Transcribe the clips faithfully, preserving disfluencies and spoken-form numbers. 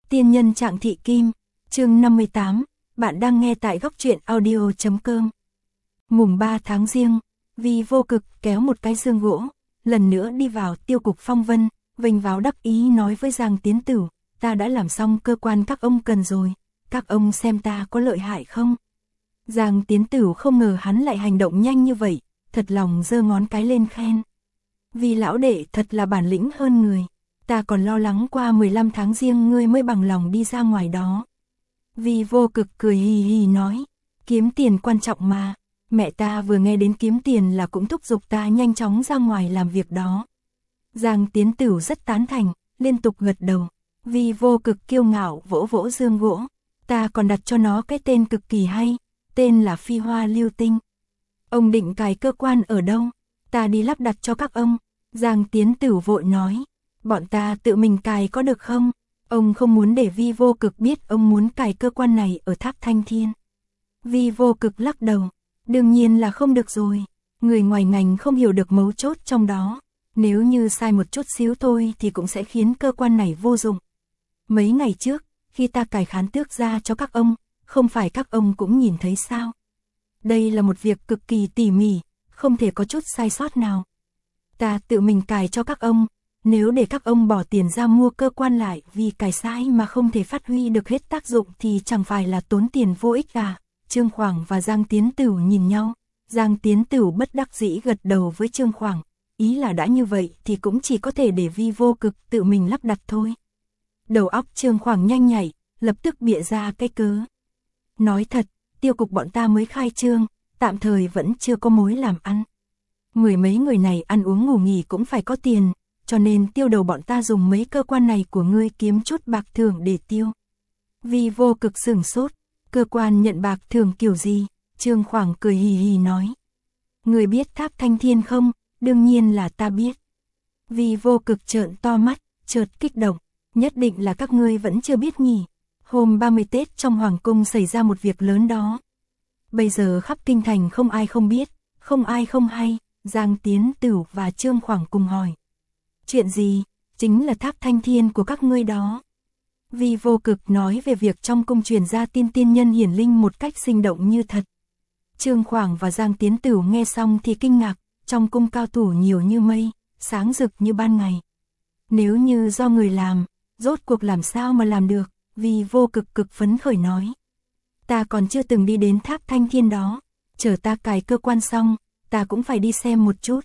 Tiên nhân Trạng Thị Kim, chương năm mươi tám, bạn đang nghe tại góc truyện audio chấm com. Mùng ba tháng Giêng, Vi Vô Cực kéo một cái dương gỗ, lần nữa đi vào Tiêu cục Phong Vân, vênh váo đắc ý nói với Giang Tiến Tử, ta đã làm xong cơ quan các ông cần rồi, các ông xem ta có lợi hại không? Giang Tiến Tử không ngờ hắn lại hành động nhanh như vậy, thật lòng giơ ngón cái lên khen. Vì lão đệ thật là bản lĩnh hơn người, ta còn lo lắng qua mười lăm tháng Giêng ngươi mới bằng lòng đi ra ngoài đó. Vi Vô Cực cười hì hì nói, kiếm tiền quan trọng mà, mẹ ta vừa nghe đến kiếm tiền là cũng thúc giục ta nhanh chóng ra ngoài làm việc đó. Giang Tiến Tử rất tán thành, liên tục gật đầu. Vi Vô Cực kiêu ngạo vỗ vỗ dương gỗ, ta còn đặt cho nó cái tên cực kỳ hay, tên là Phi Hoa Lưu Tinh. Ông định cài cơ quan ở đâu? Ta đi lắp đặt cho các ông. Giang Tiến Tử vội nói, bọn ta tự mình cài có được không? Ông không muốn để Vi Vô Cực biết ông muốn cài cơ quan này ở Tháp Thanh Thiên. Vi Vô Cực lắc đầu, đương nhiên là không được rồi, người ngoài ngành không hiểu được mấu chốt trong đó, nếu như sai một chút xíu thôi thì cũng sẽ khiến cơ quan này vô dụng. Mấy ngày trước, khi ta cài khán tước ra cho các ông, không phải các ông cũng nhìn thấy sao? Đây là một việc cực kỳ tỉ mỉ, không thể có chút sai sót nào. Ta tự mình cài cho các ông, nếu để các ông bỏ tiền ra mua cơ quan lại vì cài sai mà không thể phát huy được hết tác dụng thì chẳng phải là tốn tiền vô ích à? Trương Khoảng và Giang Tiến Tử nhìn nhau, Giang Tiến Tử bất đắc dĩ gật đầu với Trương Khoảng, ý là đã như vậy thì cũng chỉ có thể để Vi Vô Cực tự mình lắp đặt thôi. Đầu óc Trương Khoảng nhanh nhảy, lập tức bịa ra cái cớ. Nói thật, Tiêu cục bọn ta mới khai trương, tạm thời vẫn chưa có mối làm ăn. Mười mấy người này ăn uống ngủ nghỉ cũng phải có tiền, cho nên Tiêu đầu bọn ta dùng mấy cơ quan này của ngươi kiếm chút bạc thưởng để tiêu. Vi Vô Cực sửng sốt, cơ quan nhận bạc thưởng kiểu gì? Trương Khoảng cười hì hì nói. Ngươi biết Tháp Thanh Thiên không? Đương nhiên là ta biết. Vi Vô Cực trợn to mắt, chợt kích động, nhất định là các ngươi vẫn chưa biết nhỉ. Hôm ba mươi Tết trong Hoàng Cung xảy ra một việc lớn đó. Bây giờ khắp kinh thành không ai không biết, không ai không hay. Giang Tiến Tử và Trương Khoảng cùng hỏi. Chuyện gì? Chính là Tháp Thanh Thiên của các ngươi đó. Vi Vô Cực nói về việc trong cung truyền ra tin tiên nhân hiển linh một cách sinh động như thật. Trương Khoảng và Giang Tiến Tử nghe xong thì kinh ngạc, trong cung cao thủ nhiều như mây, sáng rực như ban ngày. Nếu như do người làm, rốt cuộc làm sao mà làm được? Vi Vô Cực cực phấn khởi nói. Ta còn chưa từng đi đến Tháp Thanh Thiên đó, chờ ta cài cơ quan xong, ta cũng phải đi xem một chút.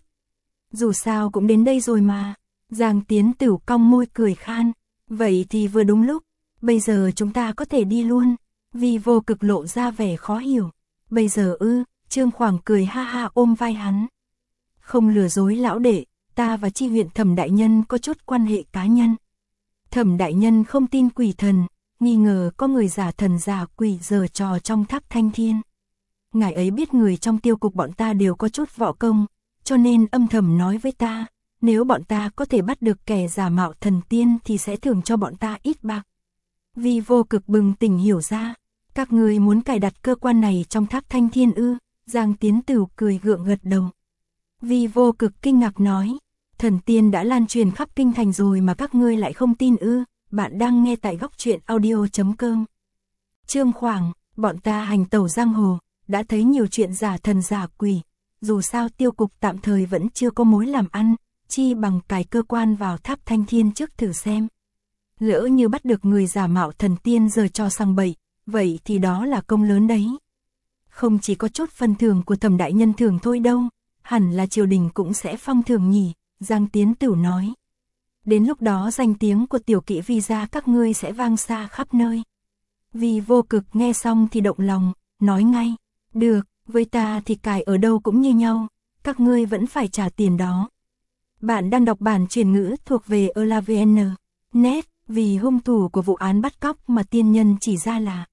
Dù sao cũng đến đây rồi mà. Giang Tiến Tử cong môi cười khan. Vậy thì vừa đúng lúc, bây giờ chúng ta có thể đi luôn. Vi Vô Cực lộ ra vẻ khó hiểu. Bây giờ ư? Trương Khoảng cười ha ha ôm vai hắn. Không lừa dối lão đệ, ta và Chi huyện Thẩm đại nhân có chút quan hệ cá nhân. Thẩm đại nhân không tin quỷ thần, nghi ngờ có người giả thần giả quỷ giở trò trong Tháp Thanh Thiên. Ngài ấy biết người trong Tiêu cục bọn ta đều có chút võ công, cho nên âm thầm nói với ta, nếu bọn ta có thể bắt được kẻ giả mạo thần tiên thì sẽ thưởng cho bọn ta ít bạc. Vi Vô Cực bừng tỉnh hiểu ra, các người muốn cài đặt cơ quan này trong Tháp Thanh Thiên ư? Giang Tiến Tử cười gượng gật đầu. Vi Vô Cực kinh ngạc nói, thần tiên đã lan truyền khắp kinh thành rồi mà các ngươi lại không tin ư? Bạn đang nghe tại góc truyện audio chấm com. Trương Khoảng, bọn ta hành tẩu giang hồ, đã thấy nhiều chuyện giả thần giả quỷ, dù sao Tiêu cục tạm thời vẫn chưa có mối làm ăn, chi bằng cài cơ quan vào Tháp Thanh Thiên trước thử xem. Lỡ như bắt được người giả mạo thần tiên giở trò sang bậy, vậy thì đó là công lớn đấy. Không chỉ có chút phần thưởng của Thẩm đại nhân thưởng thôi đâu, hẳn là triều đình cũng sẽ phong thưởng nhỉ, Giang Tiến Tử nói. Đến lúc đó danh tiếng của tiểu kỵ Vi gia các ngươi sẽ vang xa khắp nơi. Vi Vô Cực nghe xong thì động lòng, nói ngay, được, với ta thì cài ở đâu cũng như nhau, các ngươi vẫn phải trả tiền đó. Bạn đang đọc bản truyền ngữ thuộc về Elavn net, vì hung thủ của vụ án bắt cóc mà tiên nhân chỉ ra là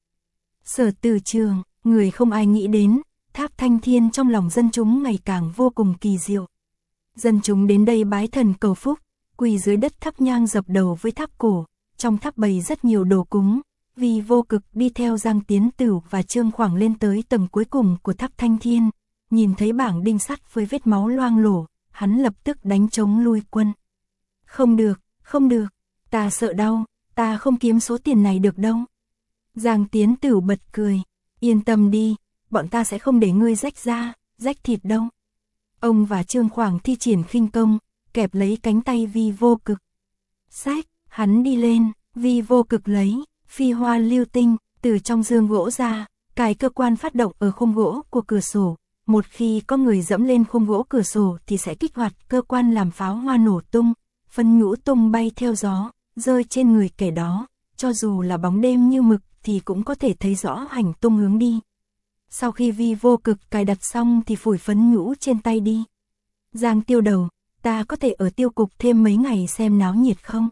Sở Từ Trường, người không ai nghĩ đến, Tháp Thanh Thiên trong lòng dân chúng ngày càng vô cùng kỳ diệu. Dân chúng đến đây bái thần cầu phúc, quỳ dưới đất thắp nhang dập đầu với tháp cổ, trong tháp bày rất nhiều đồ cúng. Vi Vô Cực đi theo Giang Tiến Tử và Trương Khoảng lên tới tầng cuối cùng của Tháp Thanh Thiên, nhìn thấy bảng đinh sắt với vết máu loang lổ, hắn lập tức đánh trống lui quân. Không được, không được, ta sợ đau, ta không kiếm số tiền này được đâu. Giang Tiến Tửu bật cười, yên tâm đi, bọn ta sẽ không để ngươi rách da, rách thịt đâu. Ông và Trương Khoảng thi triển khinh công, kẹp lấy cánh tay Vi Vô Cực. Xách, hắn đi lên, Vi Vô Cực lấy phi hoa lưu tinh từ trong dương gỗ ra, cài cơ quan phát động ở khung gỗ của cửa sổ. Một khi có người dẫm lên khung gỗ cửa sổ thì sẽ kích hoạt cơ quan làm pháo hoa nổ tung, phân nhũ tung bay theo gió, rơi trên người kẻ đó, cho dù là bóng đêm như mực thì cũng có thể thấy rõ hành tung hướng đi. Sau khi Vi Vô Cực cài đặt xong thì phủi phấn nhũ trên tay đi. Giang Tiêu Đầu, ta có thể ở tiêu cục thêm mấy ngày xem náo nhiệt không?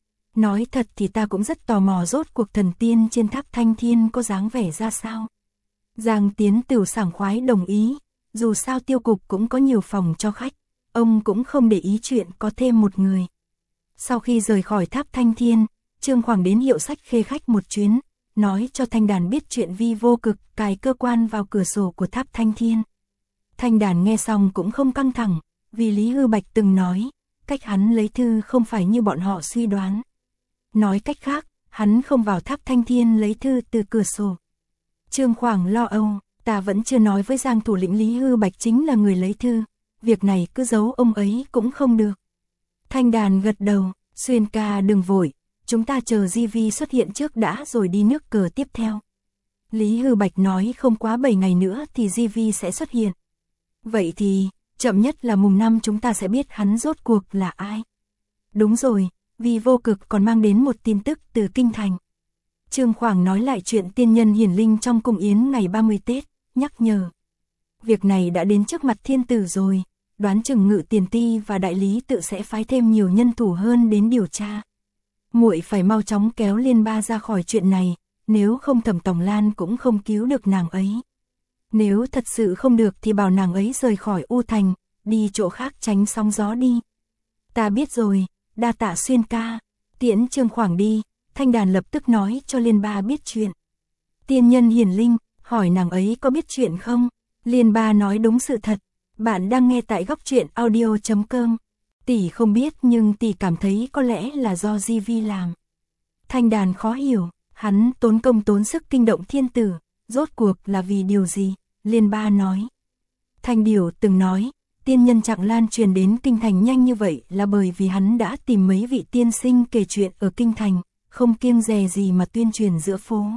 Nói thật thì ta cũng rất tò mò rốt cuộc thần tiên trên tháp Thanh Thiên có dáng vẻ ra sao. Giang Tiến Tửu sảng khoái đồng ý, dù sao tiêu cục cũng có nhiều phòng cho khách, ông cũng không để ý chuyện có thêm một người. Sau khi rời khỏi tháp Thanh Thiên, Trương Khoảng đến hiệu sách Khê Khách một chuyến, nói cho Thanh Đàn biết chuyện Vi Vô Cực cài cơ quan vào cửa sổ của tháp Thanh Thiên. Thanh Đàn nghe xong cũng không căng thẳng, vì Lý Hư Bạch từng nói, cách hắn lấy thư không phải như bọn họ suy đoán. Nói cách khác, hắn không vào tháp Thanh Thiên lấy thư từ cửa sổ. Trương Khoảng lo âu, ta vẫn chưa nói với Giang thủ lĩnh Lý Hư Bạch chính là người lấy thư, việc này cứ giấu ông ấy cũng không được. Thanh Đàn gật đầu, Xuyên ca đừng vội, chúng ta chờ Di Vi xuất hiện trước đã rồi đi nước cờ tiếp theo. Lý Hư Bạch nói không quá bảy ngày nữa thì Di Vi sẽ xuất hiện. Vậy thì, chậm nhất là mùng năm chúng ta sẽ biết hắn rốt cuộc là ai. Đúng rồi, Vi Vô Cực còn mang đến một tin tức từ Kinh Thành. Trương Khoảng nói lại chuyện tiên nhân hiển linh trong cung yến ngày ba mươi Tết, nhắc nhở. Việc này đã đến trước mặt thiên tử rồi, đoán chừng Ngự Tiền Ti và đại lý tự sẽ phái thêm nhiều nhân thủ hơn đến điều tra. Muội phải mau chóng kéo Liên Ba ra khỏi chuyện này, nếu không Thẩm Tòng Lan cũng không cứu được nàng ấy. Nếu thật sự không được thì bảo nàng ấy rời khỏi U Thành, đi chỗ khác tránh sóng gió đi. Ta biết rồi, đa tạ Xuyên ca. Tiễn Trương Khoảng đi, Thanh Đàn lập tức nói cho Liên Ba biết chuyện. Tiên nhân hiển linh, hỏi nàng ấy có biết chuyện không? Liên Ba nói đúng sự thật. Bạn đang nghe tại góc truyện audio chấm com. Tỷ không biết nhưng tỷ cảm thấy có lẽ là do Di Vi làm. Thanh Đàn khó hiểu, hắn tốn công tốn sức kinh động thiên tử, rốt cuộc là vì điều gì? Liên Ba nói. Thanh Điểu từng nói, tiên nhân Trạng Lan truyền đến Kinh Thành nhanh như vậy là bởi vì hắn đã tìm mấy vị tiên sinh kể chuyện ở Kinh Thành, không kiêng dè gì mà tuyên truyền giữa phố.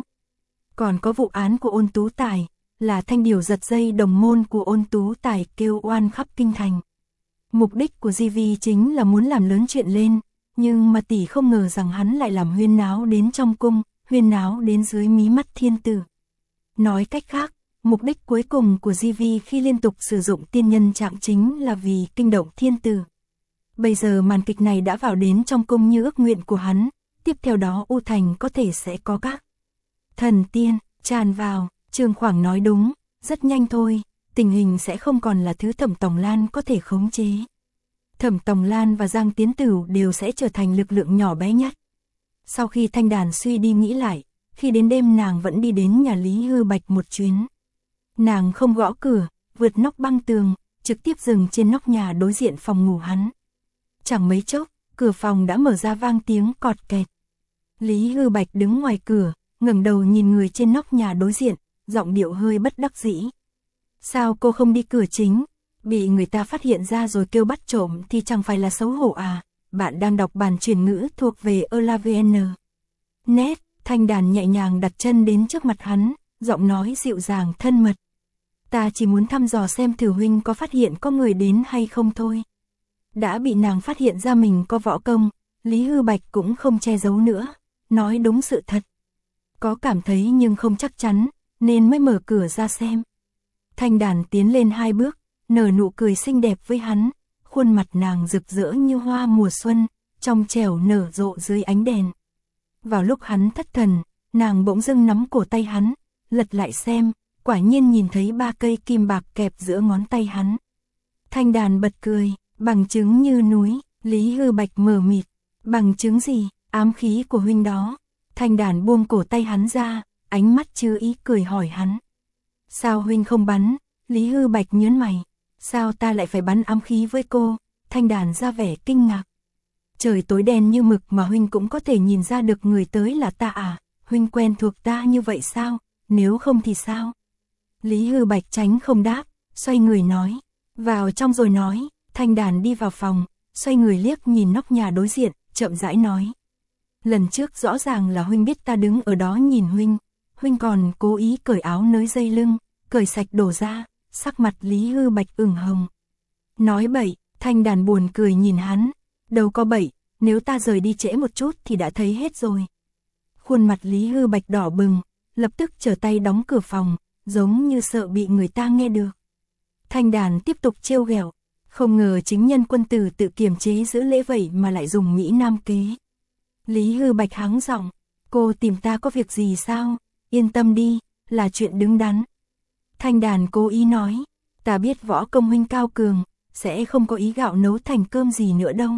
Còn có vụ án của Ôn Tú Tài, là Thanh Điểu giật dây đồng môn của Ôn Tú Tài kêu oan khắp Kinh Thành. Mục đích của Di Vi chính là muốn làm lớn chuyện lên, nhưng mà tỷ không ngờ rằng hắn lại làm huyên náo đến trong cung, huyên náo đến dưới mí mắt thiên tử. Nói cách khác, mục đích cuối cùng của Di Vi khi liên tục sử dụng tiên nhân Trạng chính là vì kinh động thiên tử. Bây giờ màn kịch này đã vào đến trong cung như ước nguyện của hắn, tiếp theo đó U Thành có thể sẽ có các thần tiên tràn vào. Trương Khoảng nói đúng, rất nhanh thôi, tình hình sẽ không còn là thứ Thẩm Tòng Lan có thể khống chế. Thẩm Tòng Lan và Giang Tiến Tửu đều sẽ trở thành lực lượng nhỏ bé nhất. Sau khi Thanh Đàn suy đi nghĩ lại, khi đến đêm nàng vẫn đi đến nhà Lý Hư Bạch một chuyến. Nàng không gõ cửa, vượt nóc băng tường, trực tiếp dừng trên nóc nhà đối diện phòng ngủ hắn. Chẳng mấy chốc, cửa phòng đã mở ra vang tiếng cọt kẹt. Lý Hư Bạch đứng ngoài cửa, ngẩng đầu nhìn người trên nóc nhà đối diện, giọng điệu hơi bất đắc dĩ. Sao cô không đi cửa chính? Bị người ta phát hiện ra rồi kêu bắt trộm thì chẳng phải là xấu hổ à? Bạn đang đọc bản truyền ngữ thuộc về Eula.vn. Nét, Thanh Đàn nhẹ nhàng đặt chân đến trước mặt hắn, giọng nói dịu dàng thân mật. Ta chỉ muốn thăm dò xem thử huynh có phát hiện có người đến hay không thôi. Đã bị nàng phát hiện ra mình có võ công, Lý Hư Bạch cũng không che giấu nữa, nói đúng sự thật. Có cảm thấy nhưng không chắc chắn, nên mới mở cửa ra xem. Thanh Đàn tiến lên hai bước, nở nụ cười xinh đẹp với hắn, khuôn mặt nàng rực rỡ như hoa mùa xuân, trong trẻo nở rộ dưới ánh đèn. Vào lúc hắn thất thần, nàng bỗng dưng nắm cổ tay hắn, lật lại xem, quả nhiên nhìn thấy ba cây kim bạc kẹp giữa ngón tay hắn. Thanh Đàn bật cười, bằng chứng như núi. Lý Hư Bạch mờ mịt, bằng chứng gì? Ám khí của huynh đó. Thanh Đàn buông cổ tay hắn ra, ánh mắt chứa ý cười hỏi hắn. Sao huynh không bắn? Lý Hư Bạch nhớn mày. Sao ta lại phải bắn ám khí với cô? Thanh Đàn ra vẻ kinh ngạc. Trời tối đen như mực mà huynh cũng có thể nhìn ra được người tới là ta à, huynh quen thuộc ta như vậy sao, nếu không thì sao? Lý Hư Bạch tránh không đáp, xoay người nói, vào trong rồi nói. Thanh Đàn đi vào phòng, xoay người liếc nhìn nóc nhà đối diện, chậm rãi nói. Lần trước rõ ràng là huynh biết ta đứng ở đó nhìn huynh, huynh còn cố ý cởi áo nới dây lưng, cởi sạch đổ ra, sắc mặt Lý Hư Bạch ửng hồng. Nói bậy, Thanh Đàn buồn cười nhìn hắn, đâu có bậy, nếu ta rời đi trễ một chút thì đã thấy hết rồi. Khuôn mặt Lý Hư Bạch đỏ bừng, lập tức trở tay đóng cửa phòng, giống như sợ bị người ta nghe được. Thanh Đàn tiếp tục trêu ghẹo, không ngờ chính nhân quân tử tự kiềm chế giữ lễ vậy mà lại dùng Mỹ Nam kế. Lý Hư Bạch hắng giọng, cô tìm ta có việc gì sao, yên tâm đi, là chuyện đứng đắn. Thanh Đàn cố ý nói, ta biết võ công huynh cao cường, sẽ không có ý gạo nấu thành cơm gì nữa đâu.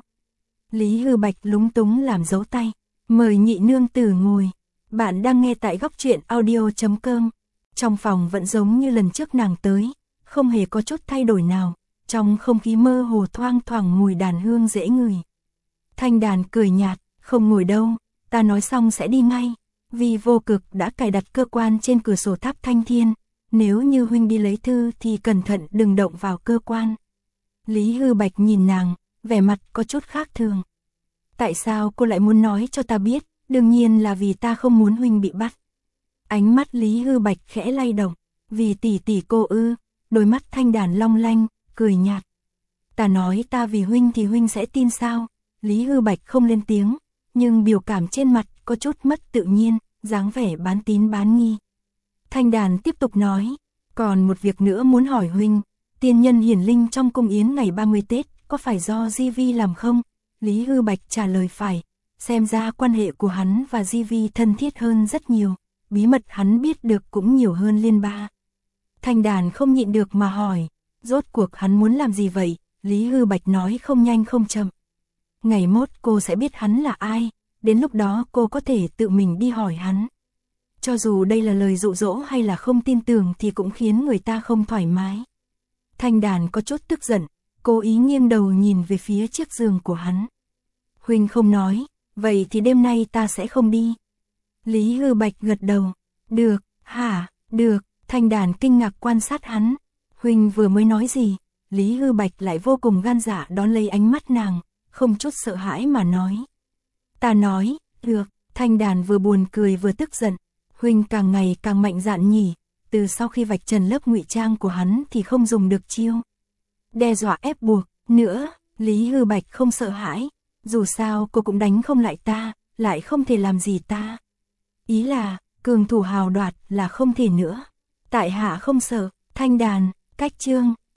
Lý Hư Bạch lúng túng làm dấu tay, mời nhị nương tử ngồi. Bạn đang nghe tại góc truyện audio chấm com. Trong phòng vẫn giống như lần trước nàng tới, không hề có chút thay đổi nào, trong không khí mơ hồ thoang thoảng mùi đàn hương dễ ngửi. Thanh Đàn cười nhạt, không ngồi đâu, ta nói xong sẽ đi ngay, vì Vô Cực đã cài đặt cơ quan trên cửa sổ tháp Thanh Thiên, nếu như huynh đi lấy thư thì cẩn thận đừng động vào cơ quan. Lý Hư Bạch nhìn nàng, vẻ mặt có chút khác thường. Tại sao cô lại muốn nói cho ta biết, đương nhiên là vì ta không muốn huynh bị bắt. Ánh mắt Lý Hư Bạch khẽ lay động, vì tỷ tỷ cô ư, đôi mắt Thanh Đàn long lanh, cười nhạt. Ta nói ta vì huynh thì huynh sẽ tin sao? Lý Hư Bạch không lên tiếng, nhưng biểu cảm trên mặt có chút mất tự nhiên, dáng vẻ bán tín bán nghi. Thanh Đàn tiếp tục nói, còn một việc nữa muốn hỏi huynh, tiên nhân hiển linh trong cung yến ngày ba mươi Tết, có phải do Di Vi làm không? Lý Hư Bạch trả lời phải, xem ra quan hệ của hắn và Di Vi thân thiết hơn rất nhiều, bí mật hắn biết được cũng nhiều hơn Liên Ba. Thanh Đàn không nhịn được mà hỏi, rốt cuộc hắn muốn làm gì vậy? Lý Hư Bạch nói không nhanh không chậm. Ngày mốt cô sẽ biết hắn là ai, đến lúc đó cô có thể tự mình đi hỏi hắn. Cho dù đây là lời dụ dỗ hay là không tin tưởng thì cũng khiến người ta không thoải mái. Thanh Đàn có chút tức giận, cố ý nghiêng đầu nhìn về phía chiếc giường của hắn. Huynh không nói, vậy thì đêm nay ta sẽ không đi. Lý Hư Bạch gật đầu, được, hả, được. Thanh Đàn kinh ngạc quan sát hắn, huynh vừa mới nói gì? Lý Hư Bạch lại vô cùng gan dạ đón lấy ánh mắt nàng, không chút sợ hãi mà nói. Ta nói, được. Thanh Đàn vừa buồn cười vừa tức giận, huynh càng ngày càng mạnh dạn nhỉ, từ sau khi vạch trần lớp ngụy trang của hắn thì không dùng được chiêu. Đe dọa ép buộc, nữa, Lý Hư Bạch không sợ hãi, dù sao cô cũng đánh không lại ta, lại không thể làm gì ta. Ý là, cường thủ hào đoạt là không thể nữa. Tại hạ không sợ. Thanh Đàn, cách chương,